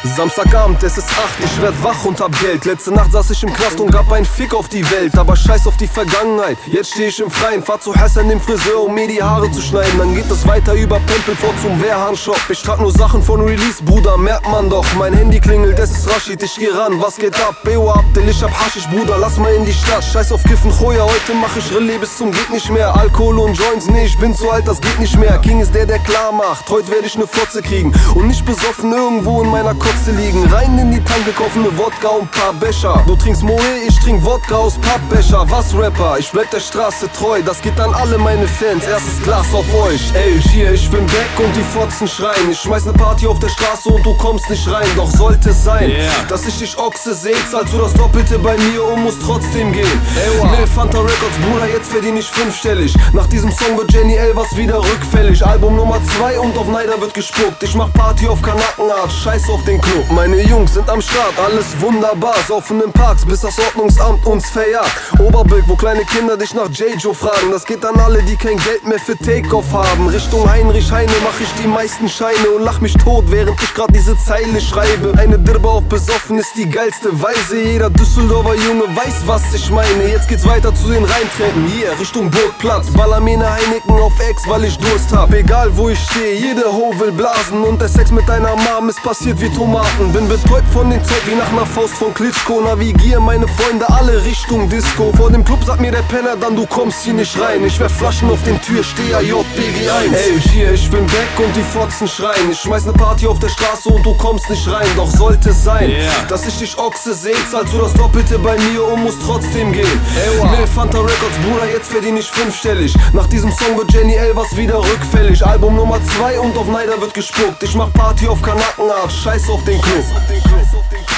Samstagabend, es ist 8, ich werd wach und hab Geld. Letzte Nacht saß ich im Knast und gab einen Fick auf die Welt. Aber scheiß auf die Vergangenheit, jetzt steh ich im Freien. Fahr zu Hassan, dem Friseur, um mir die Haare zu schneiden. Dann geht es weiter über Pempelfort zum Wehrhahn-Shop. Ich trag nur Sachen von Release, Bruder, merkt man doch. Mein Handy klingelt, es ist Rashid, ich geh ran, was geht ab? Bewa Abdel, ich hab Haschisch, Bruder, lass mal in die Stadt. Scheiß auf Kiffen, Choya, heute mach ich Relais bis zum geht nicht mehr. Alkohol und Joints, nee, ich bin zu alt, das geht nicht mehr. King ist der klar macht, heute werd ich ne Fotze kriegen und nicht besoffen irgendwo in meiner Kotze liegen. Rein in die Tanke, kaufen ne Wodka und paar Becher. Du trinkst Moe, ich trink Wodka aus Pappbecher. Was Rapper, ich bleib der Straße treu, das geht an alle meine Fans, erstes Glas auf euch. Ey, hier, ich bin back und die Fotzen schreien. Ich schmeiß ne Party auf der Straße und du kommst nicht rein. Doch sollte es sein, dass ich dich Ochse seh, zahlst du das Doppelte bei mir und musst trotzdem gehen. Lil Fanta Records, Bruder, jetzt verdien ich fünfstellig. Nach diesem Song wird Jenny Elvers wieder rückfällig. Album Nummer 2 und auf Neider wird gespuckt. Ich mach Party auf Kanakenart, scheiß auf den Club. Meine Jungs sind am Start, alles wunderbar. Saufen in Parks, bis das Ordnungsamt uns verjagt. Oberbild, wo kleine Kinder dich nach J-Jo fragen. Das geht an alle, die kein Geld mehr für Take-Off haben. Richtung Heinrich Heine mach ich die meisten Scheine und lach mich tot, während ich grad diese Zeile schreibe. Eine Dirbe auf besoffen ist die geilste Weise. Jeder Düsseldorfer Junge weiß, was ich meine. Jetzt geht's weiter zu den Reintreten, hier Richtung Burgplatz. Baller mir ne Heineken auf Ex, weil ich Durst hab. Egal wo ich steh, jede Ho will blasen. Und der Sex mit deiner Mom ist passiert wie Tomaten. Bin betäubt von den Zeug wie nach ner Faust von Klitschko. Navigier meine Freunde alle Richtung Disco. Vor dem Club sagt mir der Penner dann, du kommst hier nicht rein. Ich werf Flaschen auf den Türsteher, JBG1. Ey, hier, ich bin back und die Fotzen schreien. Ich schmeiß ne Party auf der Straße und du kommst nicht rein. Doch sollte es sein, dass ich dich Ochse seh, zahlst du das Doppelte bei mir und musst trotzdem gehen. Lil Fanta Records, Bruder, jetzt verdien ich fünfstellig. Nach diesem Song wird Jenny Elvers wieder rückfällig. Album Nummer 2 und auf Neider wird gespuckt. Ich mach Party auf Kanakenart, scheiß auf den Club.